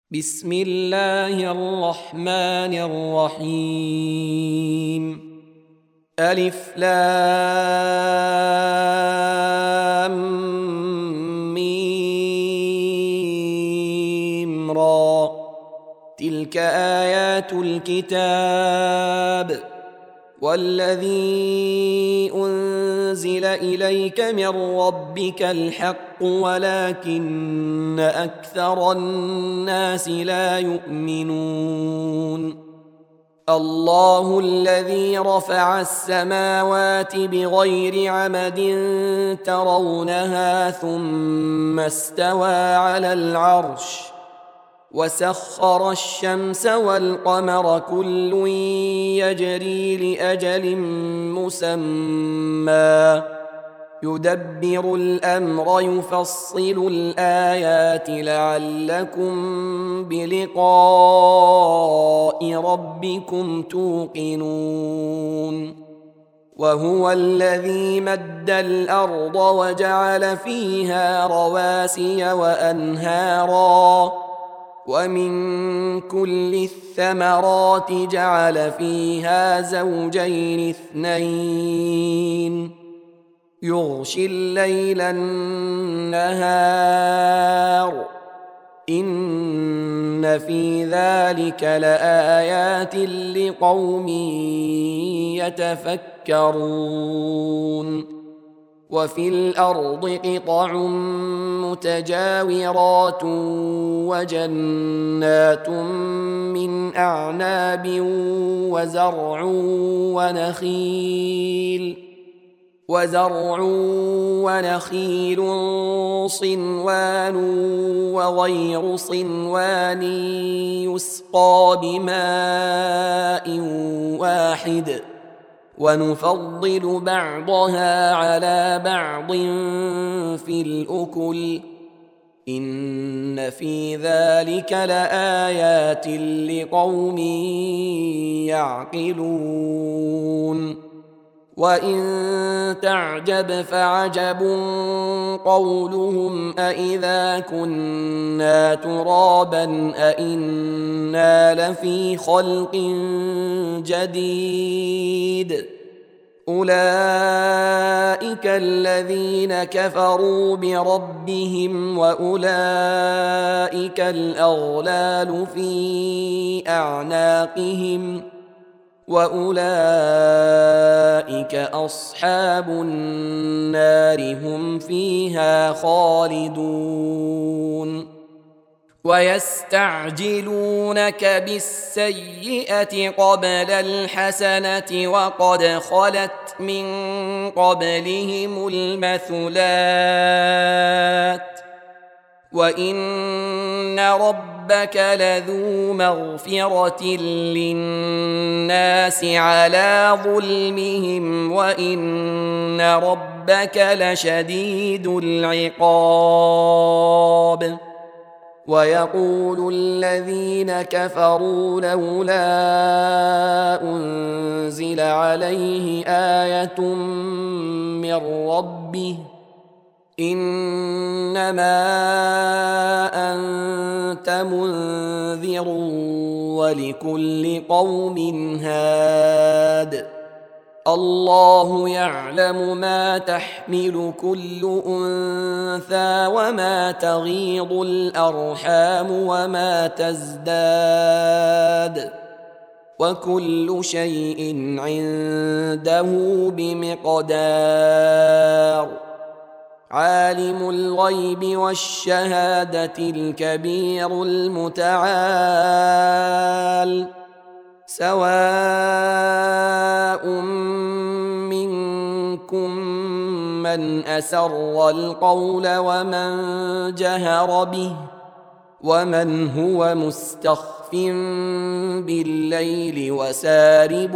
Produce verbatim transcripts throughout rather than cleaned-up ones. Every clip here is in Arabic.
بسم الله الرحمن الرحيم. ألف لام ميم را، تلك آيات الكتاب والذي أنزل إليك من ربك الحق ولكن أكثر الناس لا يؤمنون. الله الذي رفع السماوات بغير عمد ترونها ثم استوى على العرش وسخر الشمس والقمر كل يجري لأجل مسمى يدبر الأمر يفصل الآيات لعلكم بلقاء ربكم توقنون. وهو الذي مد الأرض وجعل فيها رواسي وأنهارا ومن كل الثمرات جعل فيها زوجين اثنين يغشي الليل النهار إن في ذلك لآيات لقوم يتفكرون. وفي الأرض قطع متجاورات وجنات من أعناب وزرع ونخيل وزرع ونخيل صنوان وغير صنوان يسقى بماء واحد ونفضل بعضها على بعض في الأكل إن في ذلك لآيات لقوم يعقلون. وإن تعجب فعجب قولهم أإذا كنا ترابا أإنا لفي خلق جديد أولئك الذين كفروا بربهم وأولئك الأغلال في أعناقهم وأولئك أصحاب النار هم فيها خالدون. ويستعجلونك بالسيئة قبل الحسنة وقد خلت من قبلهم المثلات وإن ربك لذو مغفرة للناس على ظلمهم وإن ربك لشديد العقاب. ويقول الذين كفروا لولا أنزل عليه آية من ربه إنما أنت منذر ولكل قوم هاد الله يعلم ما تحمل كل أنثى وما تغيض الأرحام وما تزداد وكل شيء عنده بمقدار. عالم الغيب والشهادة الكبير المتعال سواء منكم من أسر القول ومن جهر به ومن هو مستخف بالليل وسارب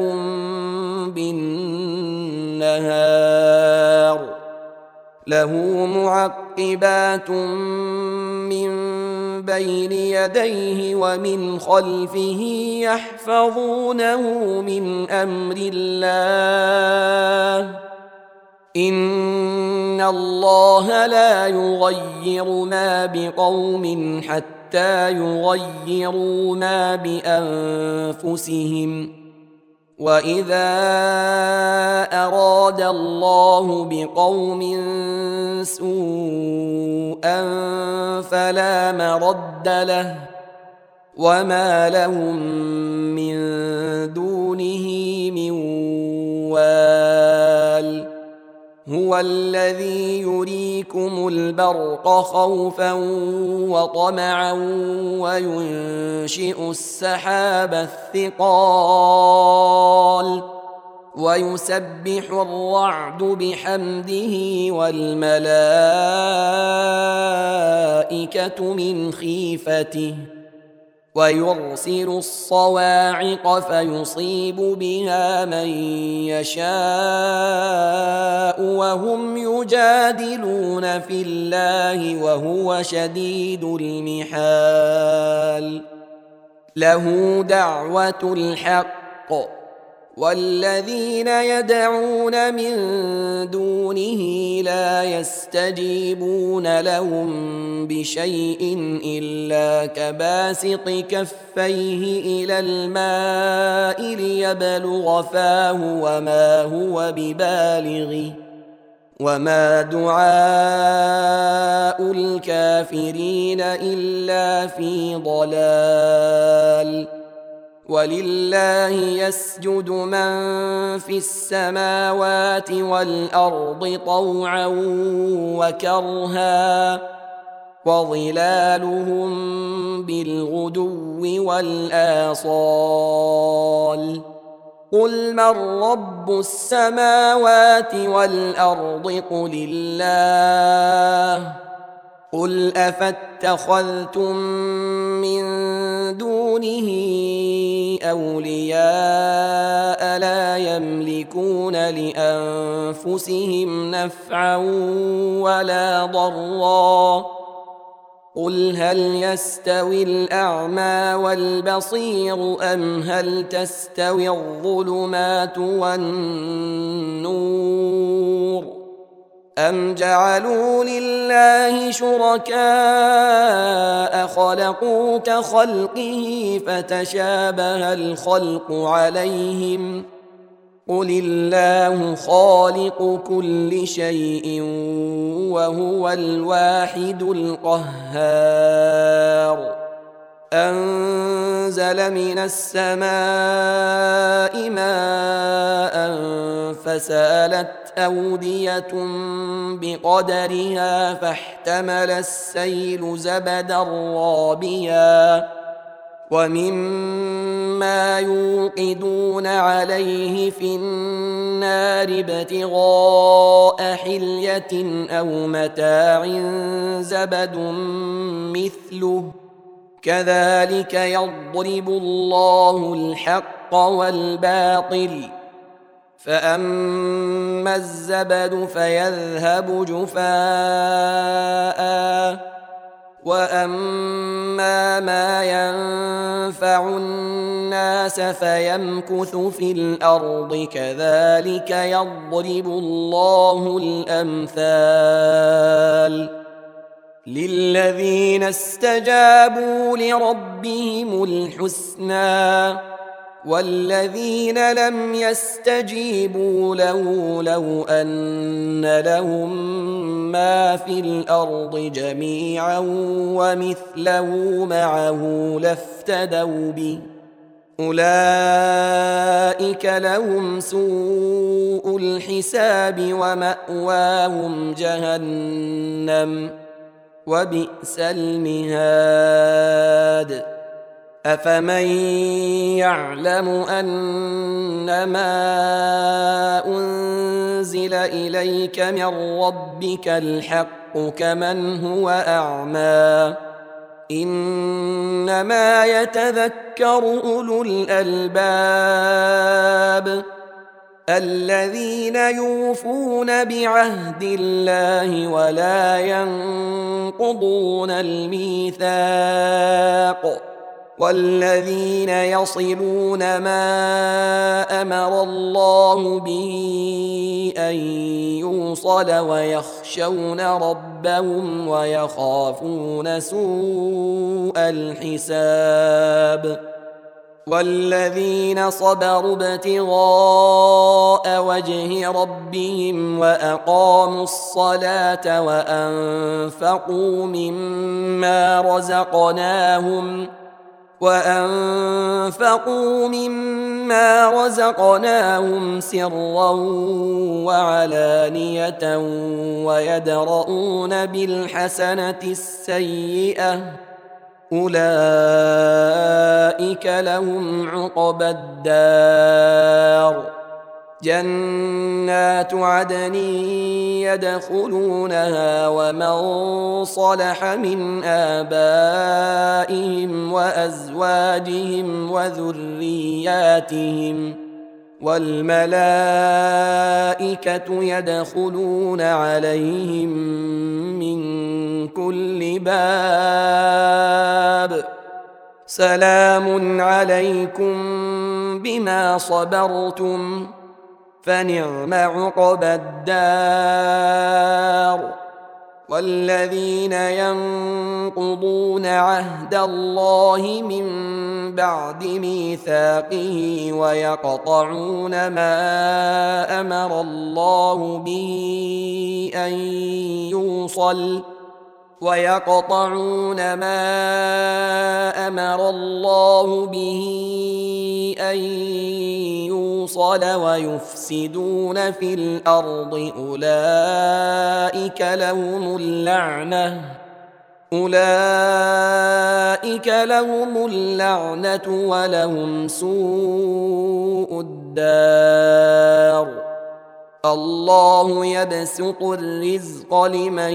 بالنهار له معقبات من بين يديه ومن خلفه يحفظونه من أمر الله إن الله لا يغير ما بقوم حتى حتى يغيروا ما بأنفسهم وإذا أراد الله بقوم سوءا فلا مرد له وما لهم من دونه من وال هو الذي يريكم البرق خوفا وطمعا وينشئ السحاب الثقال ويسبح الرعد بحمده والملائكة من خيفته ويرسل الصواعق فيصيب بها من يشاء وهم يجادلون في الله وهو شديد المحال له دعوة الحق والذين يدعون من دونه لا يستجيبون لهم بشيء إلا كباسط كفيه إلى الماء ليبلغ فاه وما هو ببالغه وما دعاء الكافرين إلا في ضلال ولله يسجد من في السماوات والأرض طوعا وكرها وظلالهم بالغدو والآصال قل من رب السماوات والأرض قل الله قل أفاتخذتم من دونه أولياء لا يملكون لأنفسهم نفعا ولا ضرا قل هل يستوي الأعمى والبصير أم هل تستوي الظلمات والنور أم جعلوا لله شركاء خلقوا كخلقه فتشابه الخلق عليهم قل الله خالق كل شيء وهو الواحد القهار أنزل من السماء ماء فسالت أودية بقدرها فاحتمل السيل زبدا رابيا ومما يوقدون عليه في النار ابتغاء حلية أو متاع زبد مثله كذلك يضرب الله الحق والباطل فأما الزبد فيذهب جفاء وأما ما ينفع الناس فيمكث في الأرض كذلك يضرب الله الأمثال للذين استجابوا لربهم الحسنى والذين لم يستجيبوا له لو أن لهم ما في الأرض جميعا ومثله معه لافتدوا به أولئك لهم سوء الحساب ومأواهم جهنم وبئس المهاد أفمن يعلم أنما أنزل إليك من ربك الحق كمن هو أعمى إنما يتذكر أولو الألباب الذين يوفون بعهد الله ولا ينقضون الميثاق والذين يصلون ما أمر الله به أن يوصل ويخشون ربهم ويخافون سوء الحساب والذين صبروا ابتغاء وجه ربهم وأقاموا الصلاة وأنفقوا مما رزقناهم وأنفقوا مما رزقناهم سرا وعلانية ويدرؤون بالحسنة السيئة أولئك لهم عقبى الدار جنات عدن يدخلونها ومن صلح من آبائهم وأزواجهم وذرياتهم والملائكة يدخلون عليهم من كل باب سلام عليكم بما صبرتم فنعم عقبى الدار والذين ينقضون عهد الله من بعد ميثاقه ويقطعون ما أمر الله به أن يوصل ويقطعون ما أمر الله به أن يوصل ويفسدون في الأرض أولئك لهم اللعنة أولئك لهم اللعنة ولهم سوء الدار الله يبسط الرزق لمن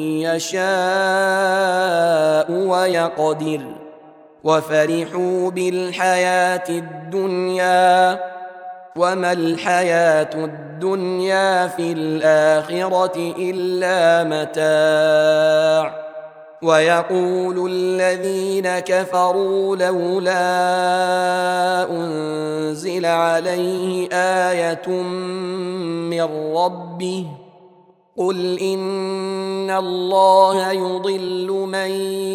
يشاء ويقدر وفرحوا بالحياة الدنيا وما الحياة الدنيا في الآخرة إلا متاع ويقول الذين كفروا لولا أنزل عليه آية من ربه قل إن الله يضل من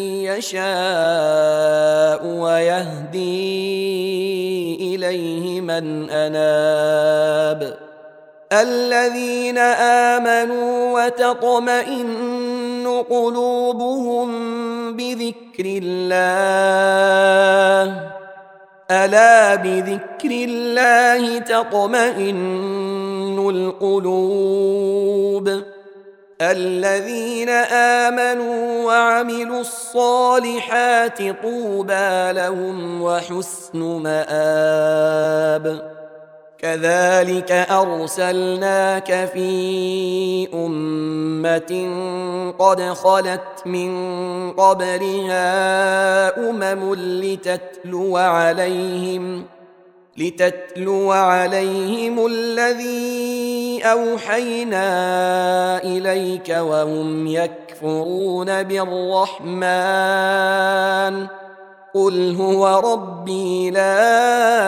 يشاء ويهدي إليه من أناب الذين آمنوا وتطمئن قلوبهم بذكر الله ألا بذكر الله تطمئن القلوب الذين آمنوا وعملوا الصالحات طوبى لهم وحسن مآب كذلك أرسلناك في أمة قد خلت من قبلها أمم لتتلو عليهم لتتلو عليهم الذي أوحينا إليك وهم يكفرون بالرحمن قل هو ربي لا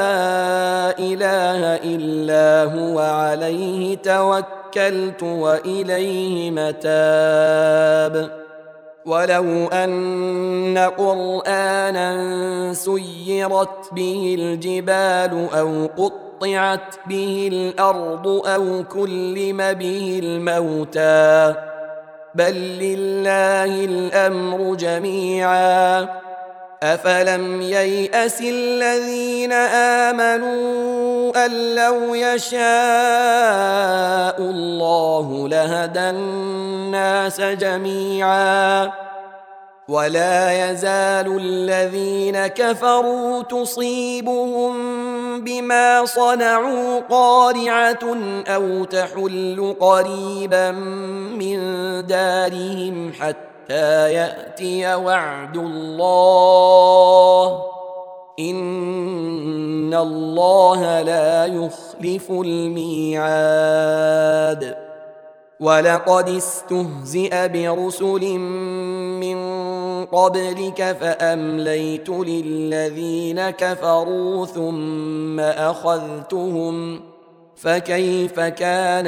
إله إلا هو عليه توكلت وإليه متاب ولو أن قرآنا سيرت به الجبال أو قطعت به الأرض أو كلم به الموتى بل لله الأمر جميعا أفلم ييأس الذين آمنوا أن لو يشاء الله لهدى الناس جميعا ولا يزال الذين كفروا تصيبهم بما صنعوا قارعة أو تحل قريبا من دارهم حتى يأتي وعد الله إن الله لا يخلف الميعاد ولقد استهزئ برسل من قبلك فأمليت للذين كفروا ثم أخذتهم فكيف كان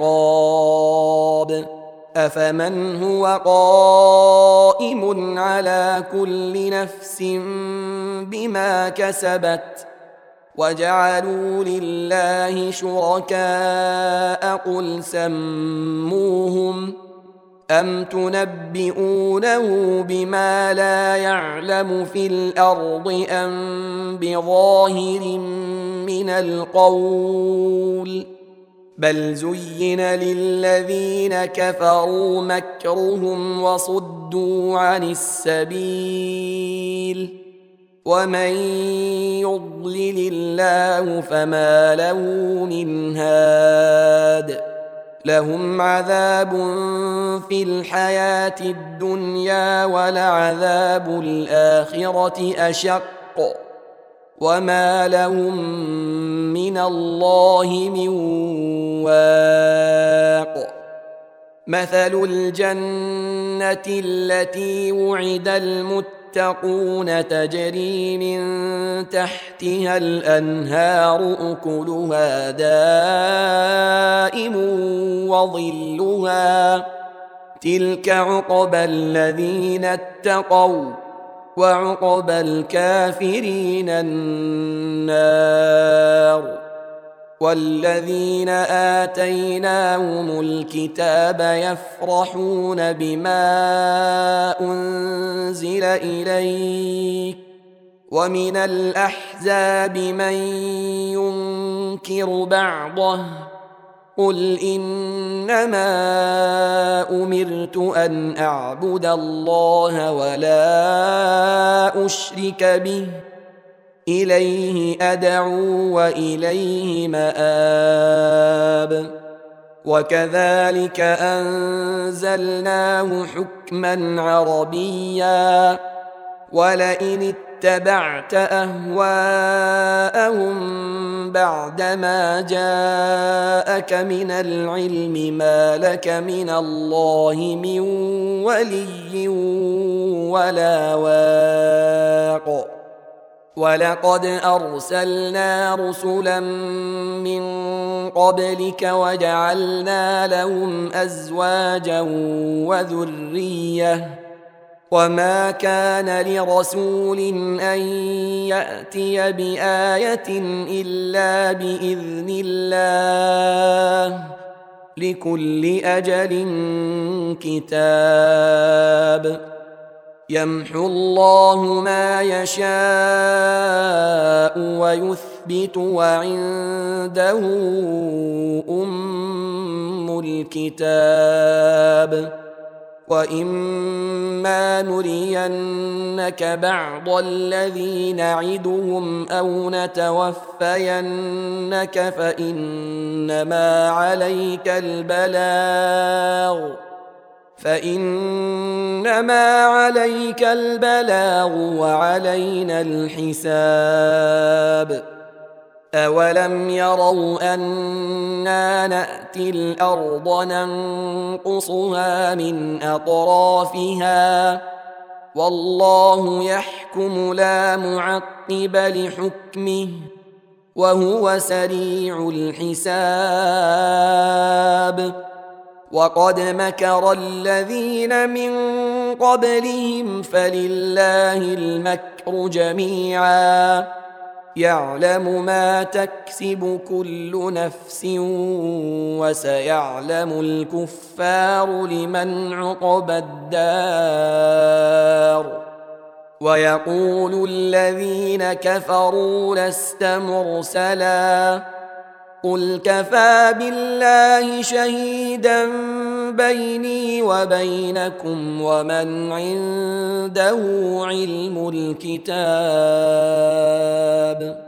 عقاب أفمن هو قائم على كل نفس بما كسبت وجعلوا لله شركاء قل سموهم أم تنبئونه بما لا يعلم في الأرض أم بظاهر من القول بل زين للذين كفروا مكرهم وصدوا عن السبيل ومن يضلل الله فما له من هاد لهم عذاب في الحياة الدنيا ولعذاب الآخرة أشق وما لهم من الله من واق مثل الجنة التي وعد المتقون تجري من تحتها الأنهار أكلها دائم وظلها تلك عقبى الذين اتقوا وعقبى الكافرين النار والذين آتيناهم الكتاب يفرحون بما أنزل إليك ومن الأحزاب من ينكر بعضه قل إنما أمرت أن أعبد الله ولا أشرك به إليه أدعو وإليه مآب وكذلك أنزلناه حكما عربيا ولئن اتبعت أهواءهم بعدما جاءك من العلم ما لك من الله من ولي ولا واق ولقد أرسلنا رسلا من قبلك وجعلنا لهم أزواجا وذرية وما كان لرسول أن يأتي بآية إلا بإذن الله لكل أجل كتاب يمحو الله ما يشاء ويثبت وعنده أم الكتاب وإما نرينك بعض الذي نعدهم أو نتوفينك فإنما عليك البلاغ فإنما عليك البلاغ وعلينا الحساب أولم يروا أنا نأتي الأرض ننقصها من أطرافها والله يحكم لا معقب لحكمه وهو سريع الحساب وقد مكر الذين من قبلهم فلله المكر جميعا يعلم ما تكسب كل نفس وسيعلم الكفار لمن عقبى الدار ويقول الذين كفروا لست مرسلا قل كفى بالله شهيدا بيني وبينكم ومن عنده علم الكتاب